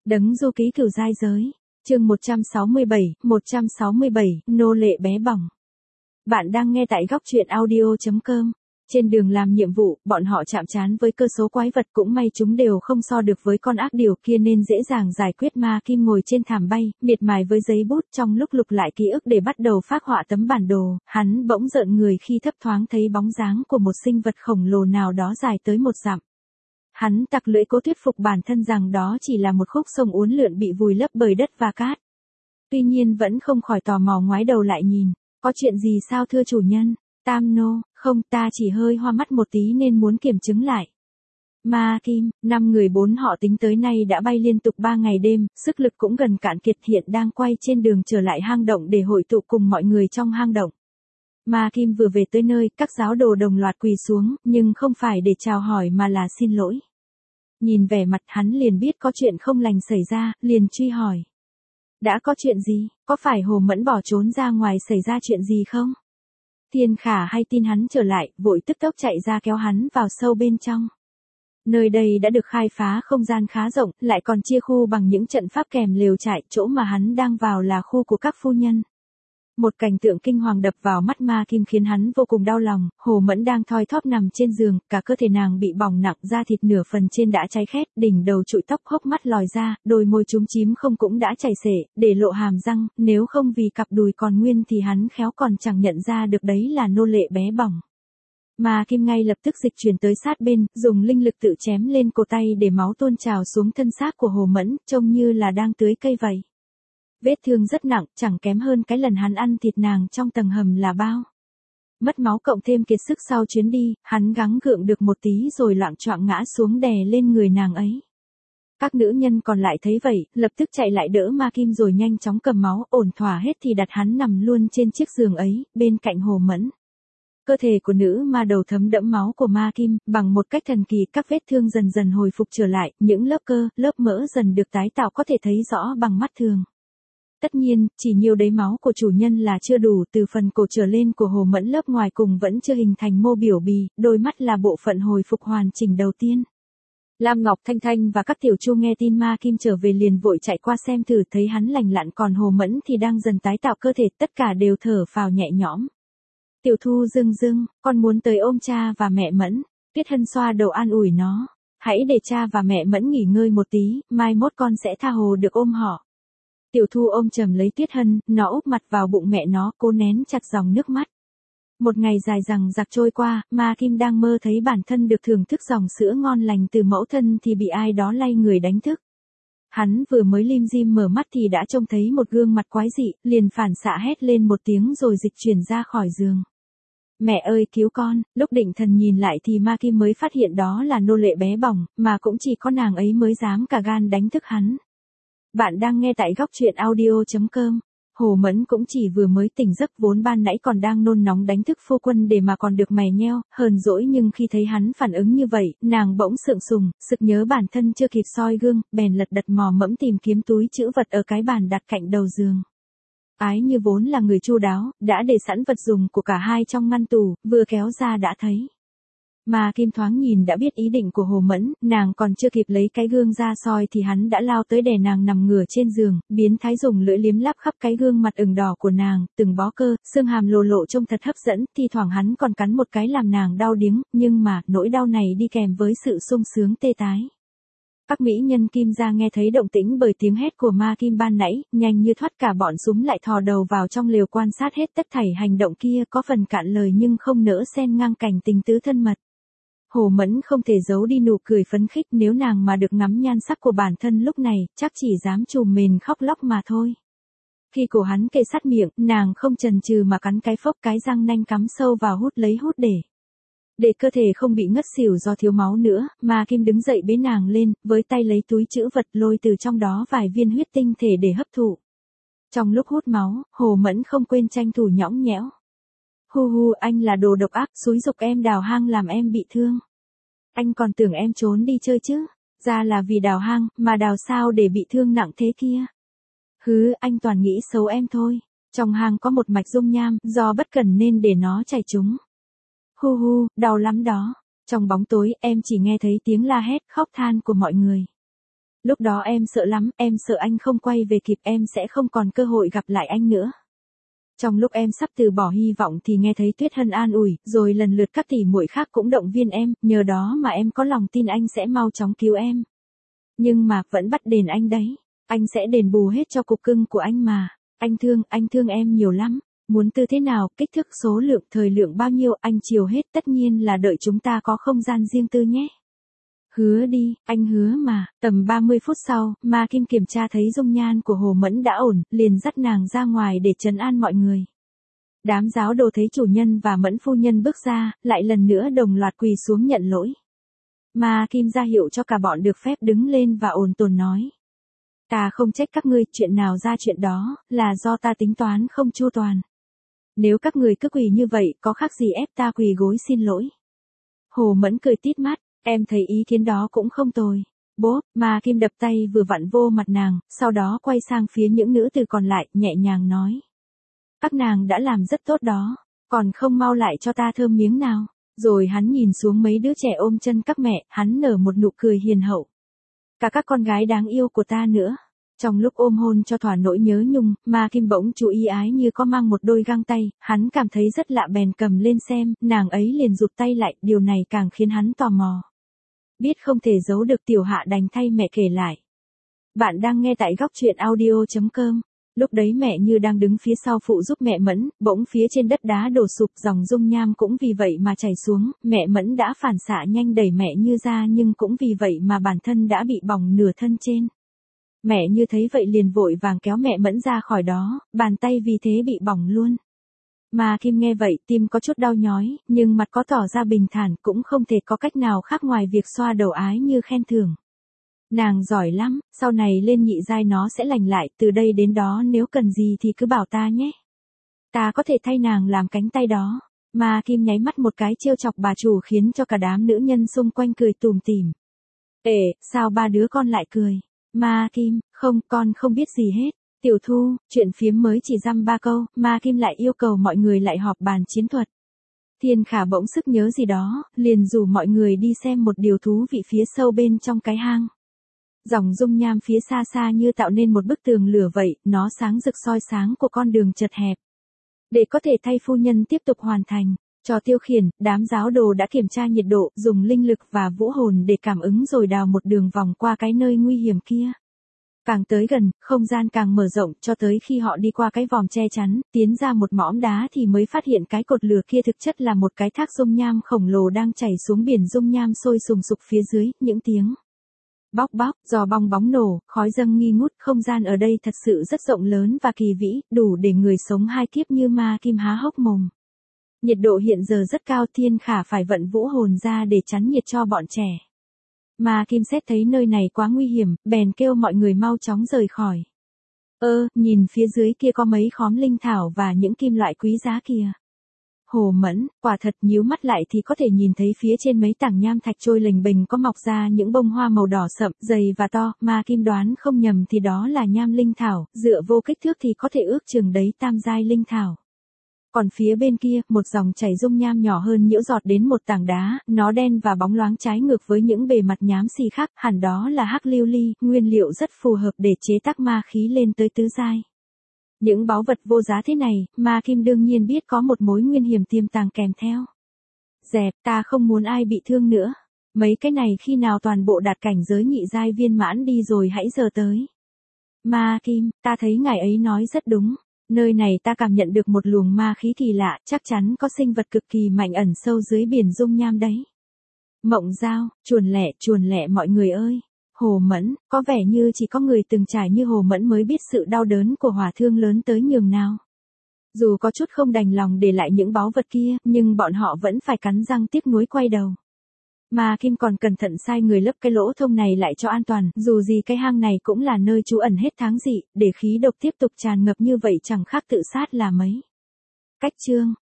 Đấng du ký cửu giai giới. Chương 167, nô lệ bé bỏng. Bạn đang nghe tại góc truyện audio.com. Trên đường làm nhiệm vụ, bọn họ chạm trán với cơ số quái vật, cũng may chúng đều không so được với con ác điều kia nên dễ dàng giải quyết. Ma Kim ngồi trên thảm bay, miệt mài với giấy bút, trong lúc lục lại ký ức để bắt đầu phác họa tấm bản đồ, hắn bỗng rợn người khi thấp thoáng thấy bóng dáng của một sinh vật khổng lồ nào đó dài tới 1 dặm. Hắn tặc lưỡi cố thuyết phục bản thân rằng đó chỉ là một khúc sông uốn lượn bị vùi lấp bởi đất và cát. Tuy nhiên vẫn không khỏi tò mò ngoái đầu lại nhìn. Có chuyện gì sao thưa chủ nhân? Tam nô, không, ta chỉ hơi hoa mắt một tí nên muốn kiểm chứng lại. Ma Kim, 5 người 4 họ tính tới nay đã bay liên tục 3 ngày đêm, sức lực cũng gần cạn kiệt, hiện đang quay trên đường trở lại hang động để hội tụ cùng mọi người trong hang động. Ma Kim vừa về tới nơi, các giáo đồ đồng loạt quỳ xuống, nhưng không phải để chào hỏi mà là xin lỗi. Nhìn vẻ mặt hắn liền biết có chuyện không lành xảy ra, liền truy hỏi. Đã có chuyện gì, có phải Hồ Mẫn bỏ trốn ra ngoài xảy ra chuyện gì không? Thiên Khả hay tin hắn trở lại, vội tức tốc chạy ra kéo hắn vào sâu bên trong. Nơi đây đã được khai phá không gian khá rộng, lại còn chia khu bằng những trận pháp kèm lều trại, chỗ mà hắn đang vào là khu của các phu nhân. Một cảnh tượng kinh hoàng đập vào mắt Ma Kim khiến hắn vô cùng đau lòng. Hồ Mẫn đang thoi thóp nằm trên giường, cả cơ thể nàng bị bỏng nặng, da thịt nửa phần trên đã cháy khét, đỉnh đầu trụi tóc, hốc mắt lòi ra, đôi môi chúm chím không cũng đã chảy xệ, để lộ hàm răng, nếu không vì cặp đùi còn nguyên thì hắn khéo còn chẳng nhận ra được đấy là nô lệ bé bỏng. Ma Kim ngay lập tức dịch chuyển tới sát bên, dùng linh lực tự chém lên cổ tay để máu tuôn trào xuống thân xác của Hồ Mẫn, trông như là đang tưới cây vậy. Vết thương rất nặng, chẳng kém hơn cái lần hắn ăn thịt nàng trong tầng hầm là bao. Mất máu cộng thêm kiệt sức sau chuyến đi, hắn gắng gượng được một tí rồi loạng choạng ngã xuống đè lên người nàng ấy. Các nữ nhân còn lại thấy vậy, lập tức chạy lại đỡ Ma Kim rồi nhanh chóng cầm máu, ổn thỏa hết thì đặt hắn nằm luôn trên chiếc giường ấy, bên cạnh Hồ Mẫn. Cơ thể của nữ ma đầu thấm đẫm máu của Ma Kim, bằng một cách thần kỳ các vết thương dần dần hồi phục trở lại, những lớp cơ, lớp mỡ dần được tái tạo có thể thấy rõ bằng mắt thường. Tất nhiên, chỉ nhiều đấy máu của chủ nhân là chưa đủ, từ phần cổ trở lên của Hồ Mẫn lớp ngoài cùng vẫn chưa hình thành mô biểu bì, đôi mắt là bộ phận hồi phục hoàn chỉnh đầu tiên. Lam Ngọc, Thanh Thanh và các tiểu chu nghe tin Ma Kim trở về liền vội chạy qua xem thử, thấy hắn lành lặn, còn Hồ Mẫn thì đang dần tái tạo cơ thể, tất cả đều thở phào nhẹ nhõm. Tiểu Thu dưng dưng, con muốn tới ôm cha và mẹ Mẫn. Tuyết Hân xoa đầu an ủi nó. Hãy để cha và mẹ Mẫn nghỉ ngơi một tí, mai mốt con sẽ tha hồ được ôm họ. Tiểu Thu ôm chầm lấy Tuyết Hân, nó úp mặt vào bụng mẹ nó, cố nén chặt dòng nước mắt. Một ngày dài dằng dặc trôi qua, Ma Kim đang mơ thấy bản thân được thưởng thức dòng sữa ngon lành từ mẫu thân thì bị ai đó lay người đánh thức. Hắn vừa mới lim dim mở mắt thì đã trông thấy một gương mặt quái dị, liền phản xạ hét lên một tiếng rồi dịch chuyển ra khỏi giường. Mẹ ơi cứu con, lúc định thần nhìn lại thì Ma Kim mới phát hiện đó là nô lệ bé bỏng, mà cũng chỉ có nàng ấy mới dám cả gan đánh thức hắn. Bạn đang nghe tại góc truyện audio.com. Hồ Mẫn cũng chỉ vừa mới tỉnh giấc, vốn ban nãy còn đang nôn nóng đánh thức phu quân để mà còn được mày nheo, hờn dỗi, nhưng khi thấy hắn phản ứng như vậy, nàng bỗng sượng sùng, sực nhớ bản thân chưa kịp soi gương, bèn lật đật mò mẫm tìm kiếm túi trữ vật ở cái bàn đặt cạnh đầu giường. Ái như vốn là người chu đáo, đã để sẵn vật dùng của cả hai trong ngăn tủ, vừa kéo ra đã thấy. Ma Kim thoáng nhìn đã biết ý định của Hồ Mẫn, nàng còn chưa kịp lấy cái gương ra soi thì hắn đã lao tới đè nàng nằm ngửa trên giường, biến thái dùng lưỡi liếm láp khắp cái gương mặt ửng đỏ của nàng, từng bó cơ, xương hàm lồ lộ trông thật hấp dẫn, thi thoảng hắn còn cắn một cái làm nàng đau điếng, nhưng mà, nỗi đau này đi kèm với sự sung sướng tê tái. Các mỹ nhân Kim gia nghe thấy động tĩnh bởi tiếng hét của Ma Kim ban nãy, nhanh như thoát cả bọn súm lại thò đầu vào trong lều quan sát hết tất thảy hành động kia, có phần cạn lời nhưng không nỡ xen ngang cảnh tình tứ thân mật. Hồ Mẫn không thể giấu đi nụ cười phấn khích, nếu nàng mà được ngắm nhan sắc của bản thân lúc này, chắc chỉ dám trùm mền khóc lóc mà thôi. Khi cổ hắn kề sát miệng, nàng không chần chừ mà cắn cái phốc, cái răng nanh cắm sâu vào hút lấy hút để cơ thể không bị ngất xỉu do thiếu máu nữa, Ma Kim đứng dậy bế nàng lên, với tay lấy túi trữ vật lôi từ trong đó vài viên huyết tinh thể để hấp thụ. Trong lúc hút máu, Hồ Mẫn không quên tranh thủ nhõng nhẽo. Hu hu, anh là đồ độc ác, xúi giục em đào hang làm em bị thương. Anh còn tưởng em trốn đi chơi chứ, ra là vì đào hang, mà đào sao để bị thương nặng thế kia. Hứ, anh toàn nghĩ xấu em thôi. Trong hang có một mạch dung nham, do bất cẩn nên để nó chảy trúng. Hu hu, đau lắm đó. Trong bóng tối, em chỉ nghe thấy tiếng la hét, khóc than của mọi người. Lúc đó em sợ lắm, em sợ anh không quay về kịp, em sẽ không còn cơ hội gặp lại anh nữa. Trong lúc em sắp từ bỏ hy vọng thì nghe thấy Tuyết Hân an ủi, rồi lần lượt các tỷ muội khác cũng động viên em, nhờ đó mà em có lòng tin anh sẽ mau chóng cứu em. Nhưng mà, vẫn bắt đền anh đấy. Anh sẽ đền bù hết cho cục cưng của anh mà. Anh thương em nhiều lắm. Muốn tư thế nào, kích thước, số lượng, thời lượng bao nhiêu, anh chiều hết, tất nhiên là đợi chúng ta có không gian riêng tư nhé. Hứa đi, anh hứa mà. Tầm 30 phút sau, Ma Kim kiểm tra thấy dung nhan của Hồ Mẫn đã ổn, liền dắt nàng ra ngoài để trấn an mọi người. Đám giáo đồ thấy chủ nhân và Mẫn phu nhân bước ra, lại lần nữa đồng loạt quỳ xuống nhận lỗi. Ma Kim ra hiệu cho cả bọn được phép đứng lên và ồn tồn nói. Ta không trách các ngươi, chuyện nào ra chuyện đó, là do ta tính toán không chu toàn. Nếu các người cứ quỳ như vậy, có khác gì ép ta quỳ gối xin lỗi. Hồ Mẫn cười tít mắt, em thấy ý kiến đó cũng không tồi. Bố, Ma Kim đập tay vừa vặn vô mặt nàng, sau đó quay sang phía những nữ tử còn lại, nhẹ nhàng nói. Các nàng đã làm rất tốt đó, còn không mau lại cho ta thơm miếng nào. Rồi hắn nhìn xuống mấy đứa trẻ ôm chân các mẹ, hắn nở một nụ cười hiền hậu. Cả các con gái đáng yêu của ta nữa. Trong lúc ôm hôn cho thỏa nỗi nhớ nhung, Ma Kim bỗng chú ý ái như có mang một đôi găng tay, hắn cảm thấy rất lạ bèn cầm lên xem, nàng ấy liền rụt tay lại, điều này càng khiến hắn tò mò. Biết không thể giấu được tiểu hạ đành thay mẹ kể lại. Bạn đang nghe tại góc truyện audio.com. Lúc đấy mẹ Như đang đứng phía sau phụ giúp mẹ Mẫn, bỗng phía trên đất đá đổ sụp, dòng dung nham cũng vì vậy mà chảy xuống, mẹ Mẫn đã phản xạ nhanh đẩy mẹ Như ra nhưng cũng vì vậy mà bản thân đã bị bỏng nửa thân trên. Mẹ Như thấy vậy liền vội vàng kéo mẹ Mẫn ra khỏi đó, bàn tay vì thế bị bỏng luôn. Ma Kim nghe vậy tim có chút đau nhói, nhưng mặt có tỏ ra bình thản, cũng không thể có cách nào khác ngoài việc xoa đầu Ái Như khen thưởng. Nàng giỏi lắm, sau này lên nhị giai nó sẽ lành lại, từ đây đến đó nếu cần gì thì cứ bảo ta nhé. Ta có thể thay nàng làm cánh tay đó. Ma Kim nháy mắt một cái trêu chọc bà chủ khiến cho cả đám nữ nhân xung quanh cười tùm tìm. Ê, sao ba đứa con lại cười? Ma Kim, không, con không biết gì hết. Tiểu Thu, chuyện phiếm mới chỉ dăm ba câu, Ma Kim lại yêu cầu mọi người lại họp bàn chiến thuật. Thiên Khả bỗng sức nhớ gì đó, liền rủ mọi người đi xem một điều thú vị phía sâu bên trong cái hang. Dòng dung nham phía xa xa như tạo nên một bức tường lửa vậy, nó sáng rực soi sáng của con đường chật hẹp. Để có thể thay phu nhân tiếp tục hoàn thành trò tiêu khiển, đám giáo đồ đã kiểm tra nhiệt độ, dùng linh lực và vũ hồn để cảm ứng rồi đào một đường vòng qua cái nơi nguy hiểm kia. Càng tới gần, không gian càng mở rộng cho tới khi họ đi qua cái vòm che chắn, tiến ra một mỏm đá thì mới phát hiện cái cột lửa kia thực chất là một cái thác dung nham khổng lồ đang chảy xuống biển dung nham sôi sùng sục phía dưới, những tiếng bóc bóc, giò bong bóng nổ, khói dâng nghi ngút, không gian ở đây thật sự rất rộng lớn và kỳ vĩ, đủ để người sống hai kiếp như Ma Kim há hốc mồm. Nhiệt độ hiện giờ rất cao, Thiên Khả phải vận vũ hồn ra để chắn nhiệt cho bọn trẻ. Ma Kim xét thấy nơi này quá nguy hiểm, bèn kêu mọi người mau chóng rời khỏi. Nhìn phía dưới kia có mấy khóm linh thảo và những kim loại quý giá kìa. Hồ Mẫn, quả thật, nhíu mắt lại thì có thể nhìn thấy phía trên mấy tảng nham thạch trôi lềnh bềnh có mọc ra những bông hoa màu đỏ sậm, dày và to, Ma Kim đoán không nhầm thì đó là nham linh thảo, dựa vô kích thước thì có thể ước chừng đấy tam giai linh thảo. Còn phía bên kia, một dòng chảy dung nham nhỏ hơn nhiễu giọt đến một tảng đá, nó đen và bóng loáng trái ngược với những bề mặt nhám xì khác, hẳn đó là hắc lưu ly, nguyên liệu rất phù hợp để chế tác ma khí lên tới tứ giai. Những báu vật vô giá thế này, Ma Kim đương nhiên biết có một mối nguy hiểm tiềm tàng kèm theo. Dẹp, ta không muốn ai bị thương nữa. Mấy cái này khi nào toàn bộ đạt cảnh giới nhị giai viên mãn đi rồi hãy giờ tới. Ma Kim, ta thấy ngài ấy nói rất đúng. Nơi này ta cảm nhận được một luồng ma khí kỳ lạ, chắc chắn có sinh vật cực kỳ mạnh ẩn sâu dưới biển dung nham đấy. Mộng Giao, chuồn lẹ mọi người ơi. Hồ Mẫn, có vẻ như chỉ có người từng trải như Hồ Mẫn mới biết sự đau đớn của hỏa thương lớn tới nhường nào. Dù có chút không đành lòng để lại những báu vật kia, nhưng bọn họ vẫn phải cắn răng tiếc nuối quay đầu. Ma Kim còn cẩn thận sai người lấp cái lỗ thông này lại cho an toàn, dù gì cái hang này cũng là nơi trú ẩn hết tháng dị, để khí độc tiếp tục tràn ngập như vậy chẳng khác tự sát là mấy. Cách chương